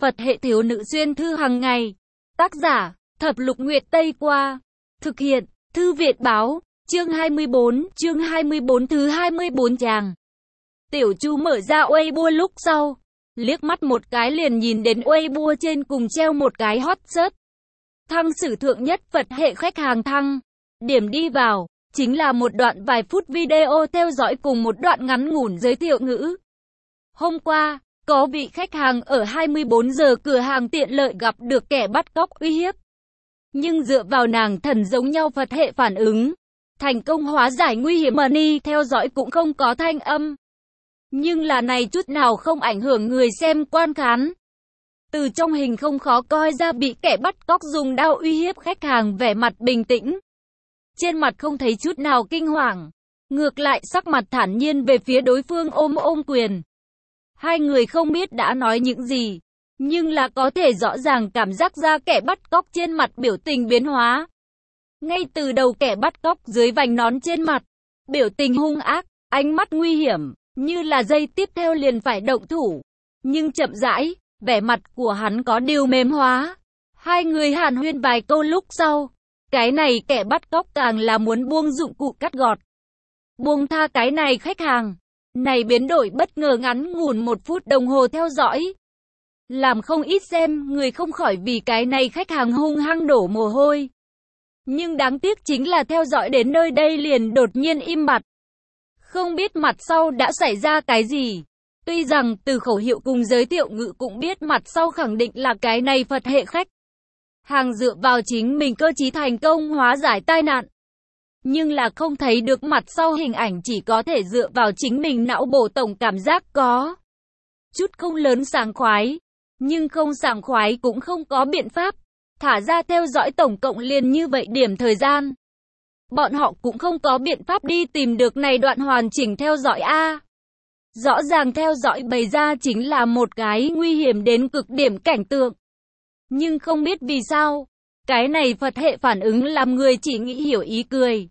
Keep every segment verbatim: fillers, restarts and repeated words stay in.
Phật hệ thiếu nữ xuyên thư hàng ngày. Tác giả, Thập Lục Nguyệt Tây Qua. Thực hiện, Thư Viện Báo. Chương hai mươi bốn, chương hai mươi bốn thứ hai mươi bốn chàng. Tiểu Chu mở ra Weibo lúc sau, liếc mắt một cái liền nhìn đến Weibo trên cùng treo một cái hot search. Thăng sử thượng nhất Phật hệ khách hàng thăng. Điểm đi vào, chính là một đoạn vài phút video theo dõi cùng một đoạn ngắn ngủn giới thiệu ngữ. Hôm qua, có vị khách hàng ở hai mươi bốn giờ cửa hàng tiện lợi gặp được kẻ bắt cóc uy hiếp. Nhưng dựa vào nàng thần giống nhau Phật hệ phản ứng, thành công hóa giải nguy hiểm. Money theo dõi cũng không có thanh âm. Nhưng là này chút nào không ảnh hưởng người xem quan khán. Từ trong hình không khó coi ra bị kẻ bắt cóc dùng đao uy hiếp khách hàng vẻ mặt bình tĩnh. Trên mặt không thấy chút nào kinh hoàng. Ngược lại sắc mặt thản nhiên về phía đối phương ôm ôm quyền. Hai người không biết đã nói những gì, nhưng là có thể rõ ràng cảm giác ra kẻ bắt cóc trên mặt biểu tình biến hóa. Ngay từ đầu kẻ bắt cóc dưới vành nón trên mặt, biểu tình hung ác, ánh mắt nguy hiểm, như là giây tiếp theo liền phải động thủ. Nhưng chậm rãi, vẻ mặt của hắn có điều mềm hóa. Hai người hàn huyên vài câu lúc sau, cái này kẻ bắt cóc càng là muốn buông dụng cụ cắt gọt. Buông tha cái này khách hàng. Này biến đổi bất ngờ ngắn ngủn một phút đồng hồ theo dõi. Làm không ít xem, người không khỏi vì cái này khách hàng hung hăng đổ mồ hôi. Nhưng đáng tiếc chính là theo dõi đến nơi đây liền đột nhiên im bặt. Không biết mặt sau đã xảy ra cái gì. Tuy rằng từ khẩu hiệu cùng giới thiệu ngữ cũng biết mặt sau khẳng định là cái này Phật hệ khách hàng dựa vào chính mình cơ trí thành công hóa giải tai nạn. Nhưng là không thấy được mặt sau hình ảnh, chỉ có thể dựa vào chính mình não bộ tổng cảm giác có chút không lớn sảng khoái. Nhưng không sảng khoái cũng không có biện pháp. Thả ra theo dõi tổng cộng liền như vậy điểm thời gian. Bọn họ cũng không có biện pháp đi tìm được này đoạn hoàn chỉnh theo dõi A. Rõ ràng theo dõi bày ra chính là một cái nguy hiểm đến cực điểm cảnh tượng. Nhưng không biết vì sao, cái này Phật hệ phản ứng làm người chỉ nghĩ hiểu ý cười.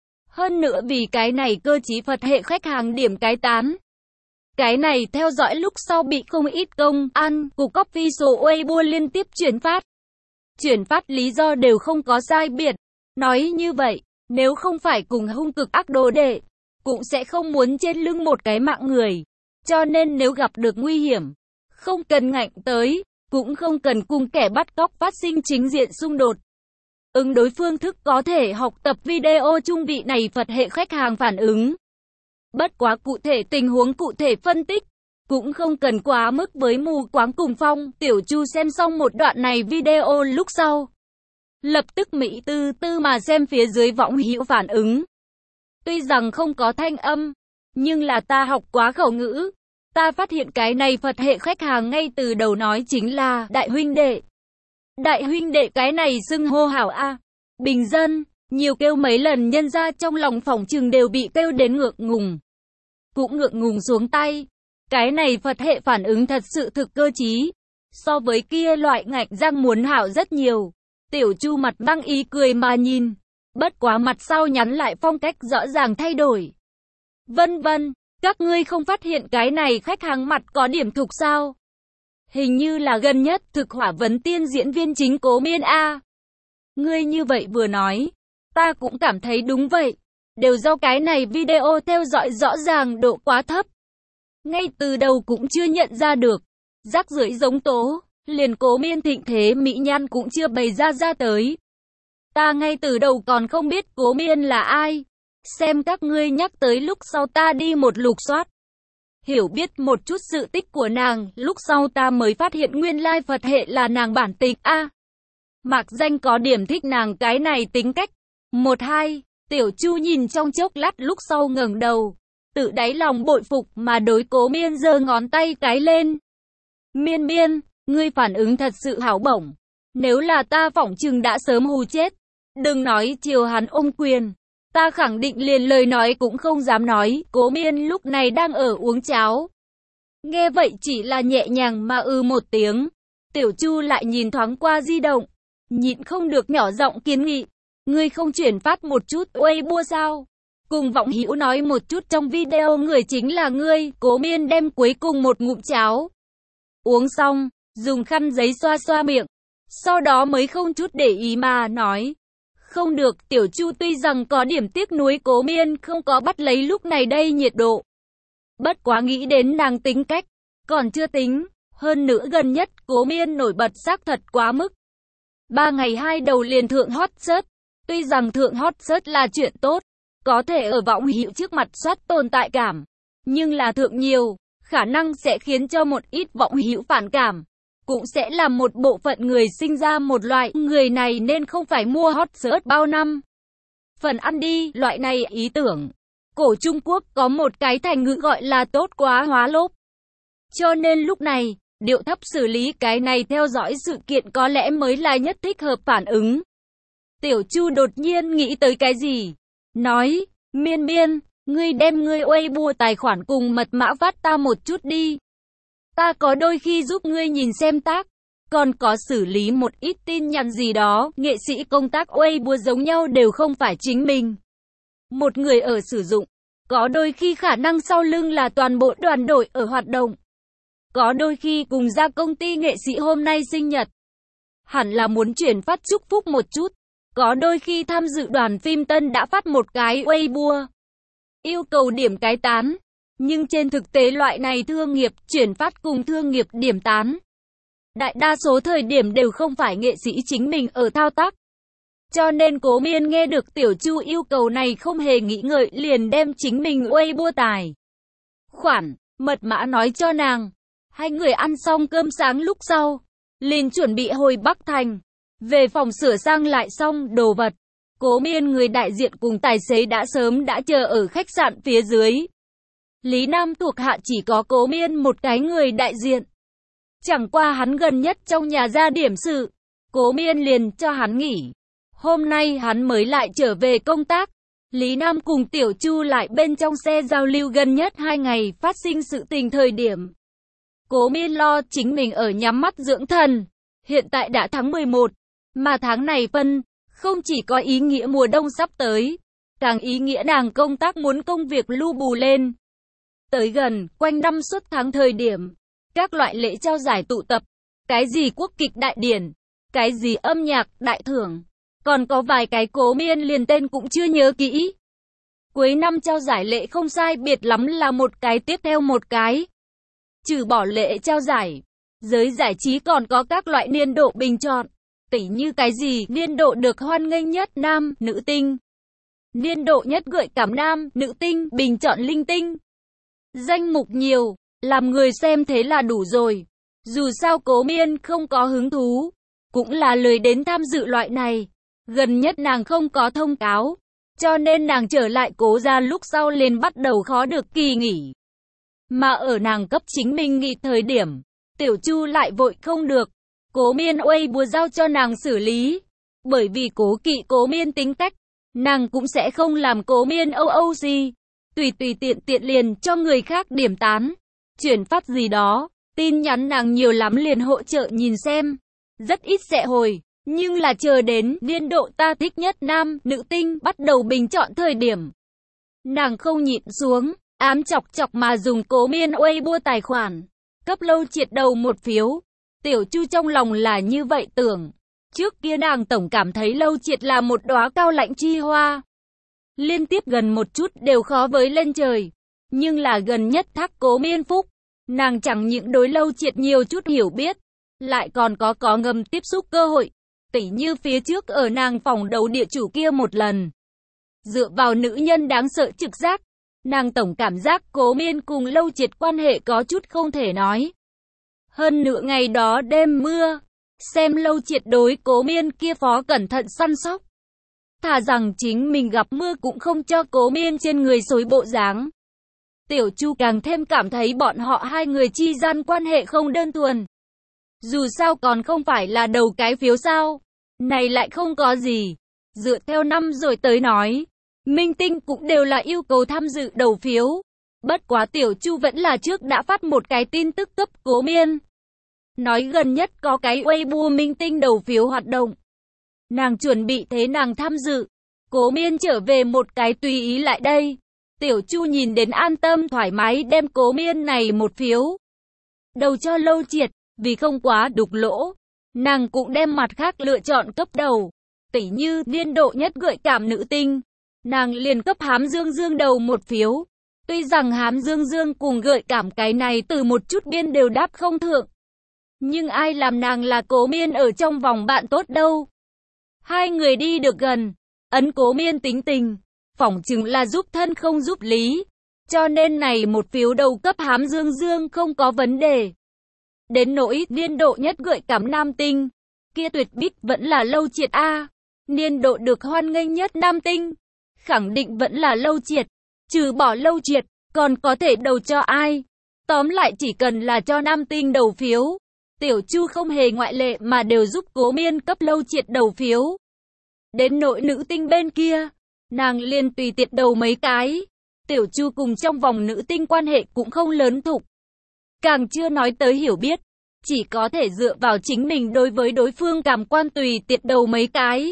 Hơn nữa vì cái này cơ trí Phật hệ khách hàng điểm cái tán. Cái này theo dõi lúc sau bị không ít công an của copy số Weibo liên tiếp chuyển phát. Chuyển phát lý do đều không có sai biệt. Nói như vậy, nếu không phải cùng hung cực ác đồ đệ, cũng sẽ không muốn trên lưng một cái mạng người. Cho nên nếu gặp được nguy hiểm, không cần ngạnh tới, cũng không cần cùng kẻ bắt cóc phát sinh chính diện xung đột. Ứng đối phương thức có thể học tập video trung vị này Phật hệ khách hàng phản ứng. Bất quá cụ thể tình huống cụ thể phân tích, cũng không cần quá mức với mù quáng cùng phong. Tiểu Chu xem xong một đoạn này video lúc sau, lập tức mỹ tư tư mà xem phía dưới võng hữu phản ứng. Tuy rằng không có thanh âm, nhưng là ta học quá khẩu ngữ. Ta phát hiện cái này Phật hệ khách hàng ngay từ đầu nói chính là đại huynh đệ. Đại huynh đệ cái này xưng hô hảo a. Bình dân, nhiều kêu mấy lần nhân ra trong lòng phỏng chừng đều bị kêu đến ngượng ngùng. Cũng ngượng ngùng xuống tay. Cái này Phật hệ phản ứng thật sự thực cơ trí. So với kia loại ngạnh răng muốn hảo rất nhiều. Tiểu Chu mặt băng ý cười mà nhìn. Bất quá mặt sau nhắn lại phong cách rõ ràng thay đổi. Vân vân, các ngươi không phát hiện cái này khách hàng mặt có điểm thục sao? Hình như là gần nhất thực hỏa vấn tiên diễn viên chính Cố Miên A. Ngươi như vậy vừa nói, ta cũng cảm thấy đúng vậy. Đều do cái này video theo dõi rõ ràng độ quá thấp. Ngay từ đầu cũng chưa nhận ra được. Rác rưởi giống tố, liền Cố Miên thịnh thế mỹ nhan cũng chưa bày ra ra tới. Ta ngay từ đầu còn không biết Cố Miên là ai. Xem các ngươi nhắc tới lúc sau ta đi một lục soát. Hiểu biết một chút sự tích của nàng, lúc sau ta mới phát hiện nguyên lai Phật hệ là nàng bản tính A. Mạc Danh có điểm thích nàng cái này tính cách. Một hai, Tiểu Chu nhìn trong chốc lát lúc sau ngẩng đầu. Tự đáy lòng bội phục mà đối Cố Miên giơ ngón tay cái lên. Miên miên, ngươi phản ứng thật sự hảo bổng. Nếu là ta phỏng chừng đã sớm hù chết. Đừng nói chiều hắn ôm quyền. Ta khẳng định liền lời nói cũng không dám nói. Cố Miên lúc này đang ở uống cháo. Nghe vậy chỉ là nhẹ nhàng mà ư một tiếng. Tiểu Chu lại nhìn thoáng qua di động. Nhịn không được nhỏ giọng kiến nghị. Ngươi không chuyển phát một chút Weibo sao? Cùng vọng hữu nói một chút trong video người chính là ngươi. Cố Miên đem cuối cùng một ngụm cháo uống xong, dùng khăn giấy xoa xoa miệng, sau đó mới không chút để ý mà nói. Không được, Tiểu Chu tuy rằng có điểm tiếc nuối Cố Miên không có bắt lấy lúc này đây nhiệt độ. Bất quá nghĩ đến nàng tính cách, còn chưa tính, hơn nữa gần nhất Cố Miên nổi bật xác thật quá mức. Ba ngày hai đầu liền thượng hot search, tuy rằng thượng hot search là chuyện tốt, có thể ở võng hữu trước mặt soát tồn tại cảm, nhưng là thượng nhiều, khả năng sẽ khiến cho một ít võng hữu phản cảm, cũng sẽ làm một bộ phận người sinh ra một loại người này nên không phải mua hot search bao năm. Phần ăn đi, loại này ý tưởng. Cổ Trung Quốc có một cái thành ngữ gọi là tốt quá hóa lốp. Cho nên lúc này, điệu thấp xử lý cái này theo dõi sự kiện có lẽ mới là nhất thích hợp phản ứng. Tiểu Chu đột nhiên nghĩ tới cái gì? Nói, Miên Miên, ngươi đem ngươi Weibo tài khoản cùng mật mã phát ta một chút đi. Ta có đôi khi giúp ngươi nhìn xem tác, còn có xử lý một ít tin nhắn gì đó, nghệ sĩ công tác Weibo giống nhau đều không phải chính mình. Một người ở sử dụng, có đôi khi khả năng sau lưng là toàn bộ đoàn đội ở hoạt động. Có đôi khi cùng ra công ty nghệ sĩ hôm nay sinh nhật, hẳn là muốn chuyển phát chúc phúc một chút. Có đôi khi tham dự đoàn phim Tân đã phát một cái Weibo, yêu cầu điểm cái tán. Nhưng trên thực tế loại này thương nghiệp chuyển phát cùng thương nghiệp điểm tán, đại đa số thời điểm đều không phải nghệ sĩ chính mình ở thao tác. Cho nên Cố Miên nghe được Tiểu Chu yêu cầu này không hề nghĩ ngợi liền đem chính mình Weibo tài khoản, mật mã nói cho nàng. Hai người ăn xong cơm sáng lúc sau, liền chuẩn bị hồi Bắc Thành. Về phòng sửa sang lại xong đồ vật, Cố Miên người đại diện cùng tài xế đã sớm đã chờ ở khách sạn phía dưới. Lý Nam thuộc hạ chỉ có Cố Miên một cái người đại diện. Chẳng qua hắn gần nhất trong nhà ra điểm sự, Cố Miên liền cho hắn nghỉ. Hôm nay hắn mới lại trở về công tác. Lý Nam cùng Tiểu Chu lại bên trong xe giao lưu gần nhất hai ngày phát sinh sự tình thời điểm. Cố Miên lo chính mình ở nhắm mắt dưỡng thần. Hiện tại đã tháng mười một, mà tháng này phân, không chỉ có ý nghĩa mùa đông sắp tới, càng ý nghĩa nàng công tác muốn công việc lưu bù lên. Tới gần, quanh năm suốt tháng thời điểm, các loại lễ trao giải tụ tập, cái gì quốc kịch đại điển, cái gì âm nhạc đại thưởng, còn có vài cái Cố Miên liền tên cũng chưa nhớ kỹ. Cuối năm trao giải lễ không sai biệt lắm là một cái tiếp theo một cái. Trừ bỏ lễ trao giải, giới giải trí còn có các loại niên độ bình chọn, tỉ như cái gì niên độ được hoan nghênh nhất nam, nữ tinh, niên độ nhất gợi cảm nam, nữ tinh, bình chọn linh tinh. Danh mục nhiều, làm người xem thế là đủ rồi. Dù sao Cố Miên không có hứng thú, cũng là lười đến tham dự loại này. Gần nhất nàng không có thông cáo, cho nên nàng trở lại Cố gia lúc sau liền bắt đầu khó được kỳ nghỉ. Mà ở nàng cấp chính mình nghỉ thời điểm, Tiểu Chu lại vội không được. Cố Miên Weibo giao cho nàng xử lý. Bởi vì cố kỵ Cố Miên tính cách, nàng cũng sẽ không làm Cố Miên âu âu gì. Tùy tùy tiện tiện liền cho người khác điểm tán, chuyển phát gì đó, tin nhắn nàng nhiều lắm liền hỗ trợ nhìn xem. Rất ít sẽ hồi, nhưng là chờ đến niên độ ta thích nhất nam, nữ tinh bắt đầu bình chọn thời điểm. Nàng không nhịn xuống, ám chọc chọc mà dùng Cố Miên Weibo tài khoản, cấp Lâu Triệt đầu một phiếu. Tiểu Chu trong lòng là như vậy tưởng. Trước kia nàng tổng cảm thấy Lâu Triệt là một đóa cao lãnh chi hoa. Liên tiếp gần một chút đều khó với lên trời. Nhưng là gần nhất thác Cố Miên phúc, nàng chẳng những đối Lâu Triệt nhiều chút hiểu biết, lại còn có có ngầm tiếp xúc cơ hội. Tỉ như phía trước ở nàng phòng đầu địa chủ kia một lần. Dựa vào nữ nhân đáng sợ trực giác, nàng tổng cảm giác Cố Miên cùng Lâu Triệt quan hệ có chút không thể nói. Hơn nửa ngày đó đêm mưa, xem Lâu Triệt đối Cố Miên kia phó cẩn thận săn sóc. Thà rằng chính mình gặp mưa cũng không cho Cố Miên trên người xối bộ dáng. Tiểu Chu càng thêm cảm thấy bọn họ hai người chi gian quan hệ không đơn thuần. Dù sao còn không phải là đầu cái phiếu sao. Này lại không có gì. Dựa theo năm rồi tới nói, minh tinh cũng đều là yêu cầu tham dự đầu phiếu. Bất quá Tiểu Chu vẫn là trước đã phát một cái tin tức cấp Cố Miên. Nói gần nhất có cái Weibo minh tinh đầu phiếu hoạt động. Nàng chuẩn bị thế nàng tham dự. Cố Miên trở về một cái tùy ý lại đây. Tiểu Chu nhìn đến an tâm thoải mái đem Cố Miên này một phiếu đầu cho Lâu Triệt. Vì không quá đục lỗ, nàng cũng đem mặt khác lựa chọn cấp đầu. Tỉ như niên độ nhất gợi cảm nữ tinh, nàng liền cấp Hám Dương Dương đầu một phiếu. Tuy rằng Hám Dương Dương cùng gợi cảm cái này từ một chút biên đều đáp không thượng, nhưng ai làm nàng là Cố Miên ở trong vòng bạn tốt đâu. Hai người đi được gần, ấn Cố Miên tính tình, phỏng chừng là giúp thân không giúp lý, cho nên này một phiếu đầu cấp Hám Dương Dương không có vấn đề. Đến nỗi niên độ nhất gợi cảm nam tinh, kia tuyệt bích vẫn là Lâu Triệt a. Niên độ được hoan nghênh nhất nam tinh, khẳng định vẫn là Lâu Triệt. Trừ bỏ Lâu Triệt, còn có thể đầu cho ai? Tóm lại chỉ cần là cho nam tinh đầu phiếu, Tiểu Chu không hề ngoại lệ mà đều giúp Cố Miên cấp Lâu Triệt đầu phiếu. Đến nội nữ tinh bên kia, nàng liền tùy tiện đầu mấy cái. Tiểu Chu cùng trong vòng nữ tinh quan hệ cũng không lớn thục, càng chưa nói tới hiểu biết, chỉ có thể dựa vào chính mình đối với đối phương cảm quan tùy tiện đầu mấy cái.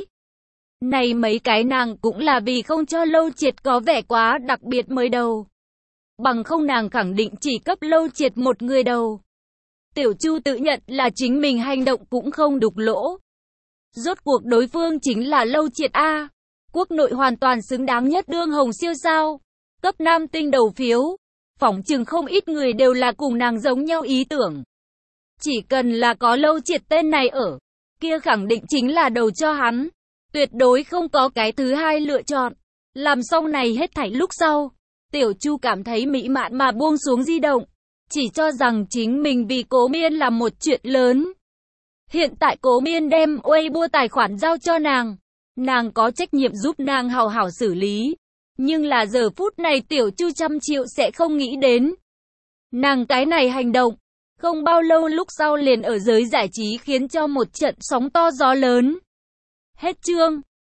Này mấy cái nàng cũng là vì không cho Lâu Triệt có vẻ quá đặc biệt mới đầu. Bằng không nàng khẳng định chỉ cấp Lâu Triệt một người đầu. Tiểu Chu tự nhận là chính mình hành động cũng không đục lỗ. Rốt cuộc đối phương chính là Lâu Triệt A. Quốc nội hoàn toàn xứng đáng nhất đương hồng siêu sao. Cấp nam tinh đầu phiếu. Phỏng chừng không ít người đều là cùng nàng giống nhau ý tưởng. Chỉ cần là có Lâu Triệt tên này ở, kia khẳng định chính là đầu cho hắn. Tuyệt đối không có cái thứ hai lựa chọn. Làm xong này hết thảy lúc sau, Tiểu Chu cảm thấy mỹ mãn mà buông xuống di động. Chỉ cho rằng chính mình vì Cố Miên là một chuyện lớn. Hiện tại Cố Miên đem Weibo tài khoản giao cho nàng. Nàng có trách nhiệm giúp nàng hào hảo xử lý. Nhưng là giờ phút này Tiểu Chu trăm triệu sẽ không nghĩ đến. Nàng cái này hành động, không bao lâu lúc sau liền ở giới giải trí khiến cho một trận sóng to gió lớn. Hết chương.